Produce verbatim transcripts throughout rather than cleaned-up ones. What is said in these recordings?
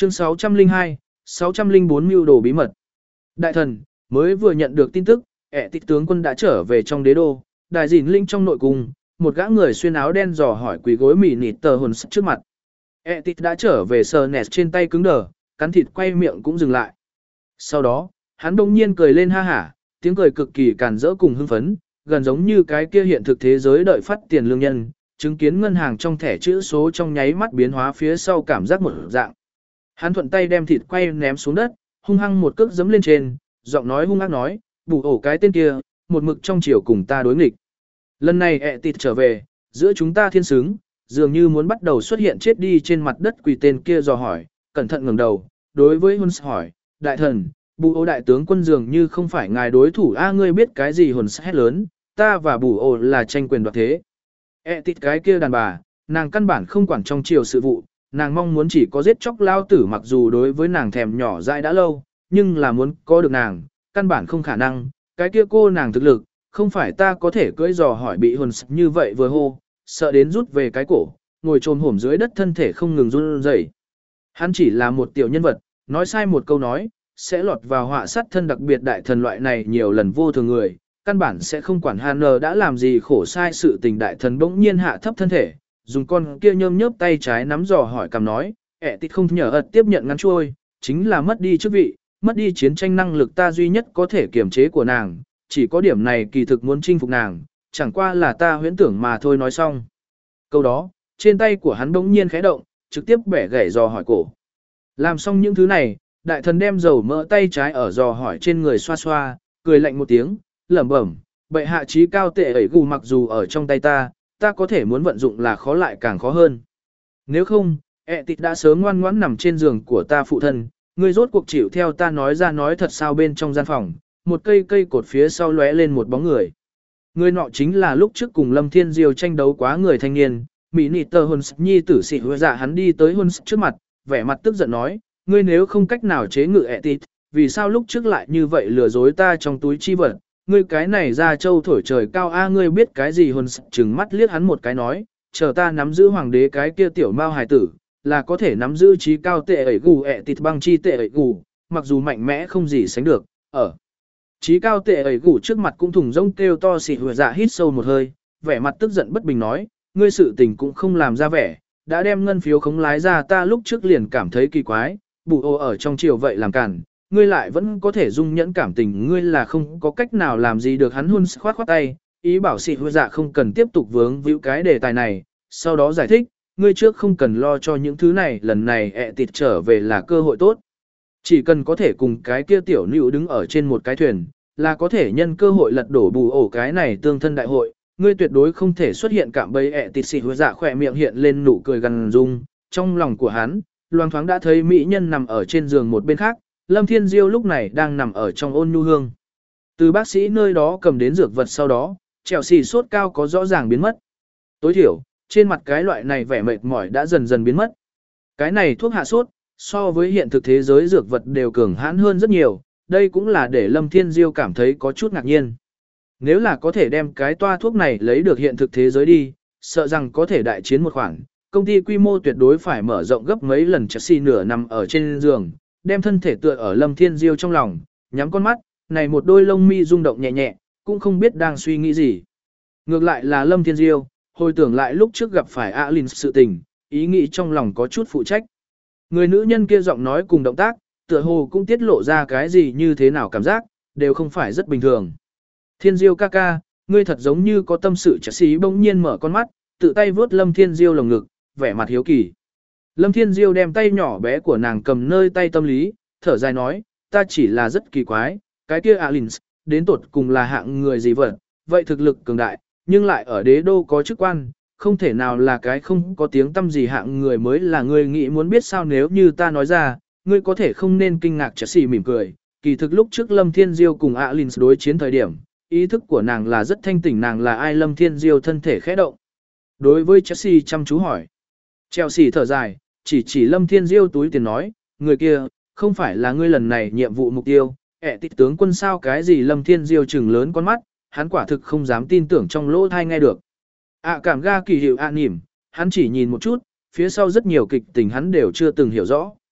Chương sáu trăm lẻ hai, sáu trăm lẻ bốn mưu đồ bí mật. Đại thần, mới vừa nhận được tin tức, ẻ tịch tướng quân đã trở về trong đế đô, đại dìn linh trong nội cung, một gã người xuyên áo đen dò hỏi quỳ gối mỉ nịt tờ hồn trước mặt. ẻ tịch đã trở về sờ nẹt trên tay cứng đờ, cắn thịt quay miệng cũng dừng lại. Sau đó, hắn đông nhiên cười lên ha hả, tiếng cười cực kỳ càn rỡ cùng hưng phấn, gần giống như cái kia hiện thực thế giới đợi phát tiền lương nhân, chứng kiến ngân hàng trong thẻ chữ số trong nháy mắt biến hóa phía sau cảm giác một dạng. Hắn thuận tay đem thịt quay ném xuống đất, hung hăng một cước giẫm lên trên, giọng nói hung ác nói, bù ổ cái tên kia, một mực trong chiều cùng ta đối nghịch. Lần này ẹ tịt trở về, giữa chúng ta thiên xứng, dường như muốn bắt đầu xuất hiện chết đi trên mặt đất quỳ tên kia dò hỏi, cẩn thận ngẩng đầu, đối với Huns hỏi, đại thần, bù ổ đại tướng quân dường như không phải ngài đối thủ a ngươi biết cái gì Huns hét lớn, ta và bù ổ là tranh quyền đoạt thế. ẹ tịt cái kia đàn bà, nàng căn bản không quản trong chiều sự vụ. Nàng mong muốn chỉ có giết chóc lao tử mặc dù đối với nàng thèm nhỏ dại đã lâu, nhưng là muốn có được nàng, căn bản không khả năng, cái kia cô nàng thực lực, không phải ta có thể cưỡi giò hỏi bị hồn như vậy vừa hô, sợ đến rút về cái cổ, ngồi trồm hổm dưới đất thân thể không ngừng run rẩy. Hắn chỉ là một tiểu nhân vật, nói sai một câu nói, sẽ lọt vào họa sát thân đặc biệt đại thần loại này nhiều lần vô thường người, căn bản sẽ không quản Hàn đã làm gì khổ sai sự tình đại thần bỗng nhiên hạ thấp thân thể. Dùng con kia nhơm nhớp tay trái nắm giò hỏi cầm nói, ẻ tịt không nhờ ật tiếp nhận ngắn trôi, chính là mất đi chức vị, mất đi chiến tranh năng lực ta duy nhất có thể kiểm chế của nàng, chỉ có điểm này kỳ thực muốn chinh phục nàng, chẳng qua là ta huyễn tưởng mà thôi nói xong. Câu đó, trên tay của hắn bỗng nhiên khẽ động, trực tiếp bẻ gãy giò hỏi cổ. Làm xong những thứ này, đại thần đem dầu mỡ tay trái ở giò hỏi trên người xoa xoa, cười lạnh một tiếng, lẩm bẩm, bệ hạ trí cao tệ ẩy gù mặc dù ở trong tay ta, ta có thể muốn vận dụng là khó lại càng khó hơn. Nếu không, ẹ tịt đã sớm ngoan ngoãn nằm trên giường của ta phụ thân, ngươi rốt cuộc chịu theo ta nói ra nói thật sao bên trong gian phòng, một cây cây cột phía sau lóe lên một bóng người. Người nọ chính là lúc trước cùng Lâm Thiên Diêu tranh đấu quá người thanh niên, Mỹ Nị Tơ Huns nhi tử sĩ hứa dạ hắn đi tới Huns trước mặt, vẻ mặt tức giận nói, ngươi nếu không cách nào chế ngự ẹ tịt, vì sao lúc trước lại như vậy lừa dối ta trong túi chi vật. Ngươi cái này ra châu thổi trời cao a ngươi biết cái gì hồn chừng mắt liếc hắn một cái nói, chờ ta nắm giữ hoàng đế cái kia tiểu mao hài tử, là có thể nắm giữ trí cao tệ ẩy gù ẹ tịt băng chi tệ ẩy gù, mặc dù mạnh mẽ không gì sánh được, ở. Trí cao tệ ẩy gù trước mặt cũng thùng rông kêu to xị hùa dạ hít sâu một hơi, vẻ mặt tức giận bất bình nói, ngươi sự tình cũng không làm ra vẻ, đã đem ngân phiếu khống lái ra ta lúc trước liền cảm thấy kỳ quái, bù ô ở trong chiều vậy làm cản. Ngươi lại vẫn có thể dung nhẫn cảm tình ngươi là không có cách nào làm gì được hắn hun khoát khoát tay, ý bảo sĩ hứa dạ không cần tiếp tục vướng víu cái đề tài này, sau đó giải thích, ngươi trước không cần lo cho những thứ này, lần này ẹ tịt trở về là cơ hội tốt. Chỉ cần có thể cùng cái kia tiểu nữ đứng ở trên một cái thuyền, là có thể nhân cơ hội lật đổ bù ổ cái này tương thân đại hội, ngươi tuyệt đối không thể xuất hiện cạm bẫy ẹ tịt sĩ hứa dạ khỏe miệng hiện lên nụ cười gần dung, trong lòng của hắn, loang thoáng đã thấy mỹ nhân nằm ở trên giường một bên khác. Lâm Thiên Diêu lúc này đang nằm ở trong ôn nhu hương. Từ bác sĩ nơi đó cầm đến dược vật sau đó, trèo xì sốt cao có rõ ràng biến mất. Tối thiểu, trên mặt cái loại này vẻ mệt mỏi đã dần dần biến mất. Cái này thuốc hạ sốt, so với hiện thực thế giới dược vật đều cường hãn hơn rất nhiều, đây cũng là để Lâm Thiên Diêu cảm thấy có chút ngạc nhiên. Nếu là có thể đem cái toa thuốc này lấy được hiện thực thế giới đi, sợ rằng có thể đại chiến một khoản, công ty quy mô tuyệt đối phải mở rộng gấp mấy lần Chelsea nửa nằm ở trên giường. Đem thân thể tựa ở Lâm Thiên Diêu trong lòng, nhắm con mắt, này một đôi lông mi rung động nhẹ nhẹ, cũng không biết đang suy nghĩ gì. Ngược lại là Lâm Thiên Diêu, hồi tưởng lại lúc trước gặp phải Alin sự tình, ý nghĩ trong lòng có chút phụ trách. Người nữ nhân kia giọng nói cùng động tác, tựa hồ cũng tiết lộ ra cái gì như thế nào cảm giác, đều không phải rất bình thường. Thiên Diêu ca ca, ngươi thật giống như có tâm sự chả xí bỗng nhiên mở con mắt, tự tay vớt Lâm Thiên Diêu lồng ngực, vẻ mặt hiếu kỳ. Lâm Thiên Diêu đem tay nhỏ bé của nàng cầm nơi tay tâm lý, thở dài nói, ta chỉ là rất kỳ quái, cái kia Alins, đến tột cùng là hạng người gì vậy, vậy thực lực cường đại, nhưng lại ở đế đô có chức quan, không thể nào là cái không có tiếng tâm gì hạng người mới là ngươi nghĩ muốn biết sao nếu như ta nói ra, ngươi có thể không nên kinh ngạc chả xì mỉm cười, kỳ thực lúc trước Lâm Thiên Diêu cùng Alins đối chiến thời điểm, ý thức của nàng là rất thanh tỉnh nàng là ai Lâm Thiên Diêu thân thể khẽ động. Đối với Chelsea chăm chú hỏi, Chelsea thở dài, chỉ chỉ Lâm Thiên Diêu túi tiền nói, người kia, không phải là ngươi lần này nhiệm vụ mục tiêu, ẹ tịt tướng quân sao cái gì Lâm Thiên Diêu trừng lớn con mắt, hắn quả thực không dám tin tưởng trong lỗ thai nghe được. ạ cảm ga kỳ hiệu ạ à nỉm, hắn chỉ nhìn một chút, phía sau rất nhiều kịch tình hắn đều chưa từng hiểu rõ.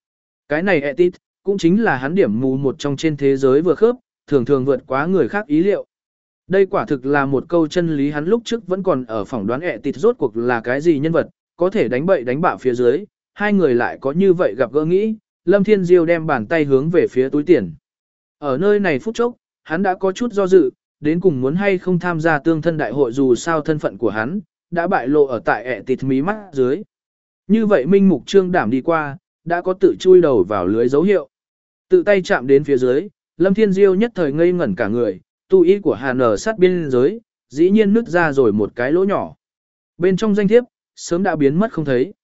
Cái này Etit, cũng chính là hắn điểm mù một trong trên thế giới vừa khớp, thường thường vượt quá người khác ý liệu. Đây quả thực là một câu chân lý, hắn lúc trước vẫn còn ở phỏng đoán Etit rốt cuộc là cái gì nhân vật, có thể đánh bậy đánh bạo phía dưới, hai người lại có như vậy gặp gỡ nghĩ, Lâm Thiên Diêu đem bàn tay hướng về phía túi tiền. Ở nơi này phút chốc, hắn đã có chút do dự, đến cùng muốn hay không tham gia tương thân đại hội, dù sao thân phận của hắn đã bại lộ ở tại Etit mí mắt dưới. Như vậy minh mục trương đảm đi qua, đã có tự chui đầu vào lưới dấu hiệu. Tự tay chạm đến phía dưới, Lâm Thiên Diêu nhất thời ngây ngẩn cả người, tu y của Hàn ở sát biên giới, dĩ nhiên nứt ra rồi một cái lỗ nhỏ. Bên trong danh thiếp, sớm đã biến mất không thấy.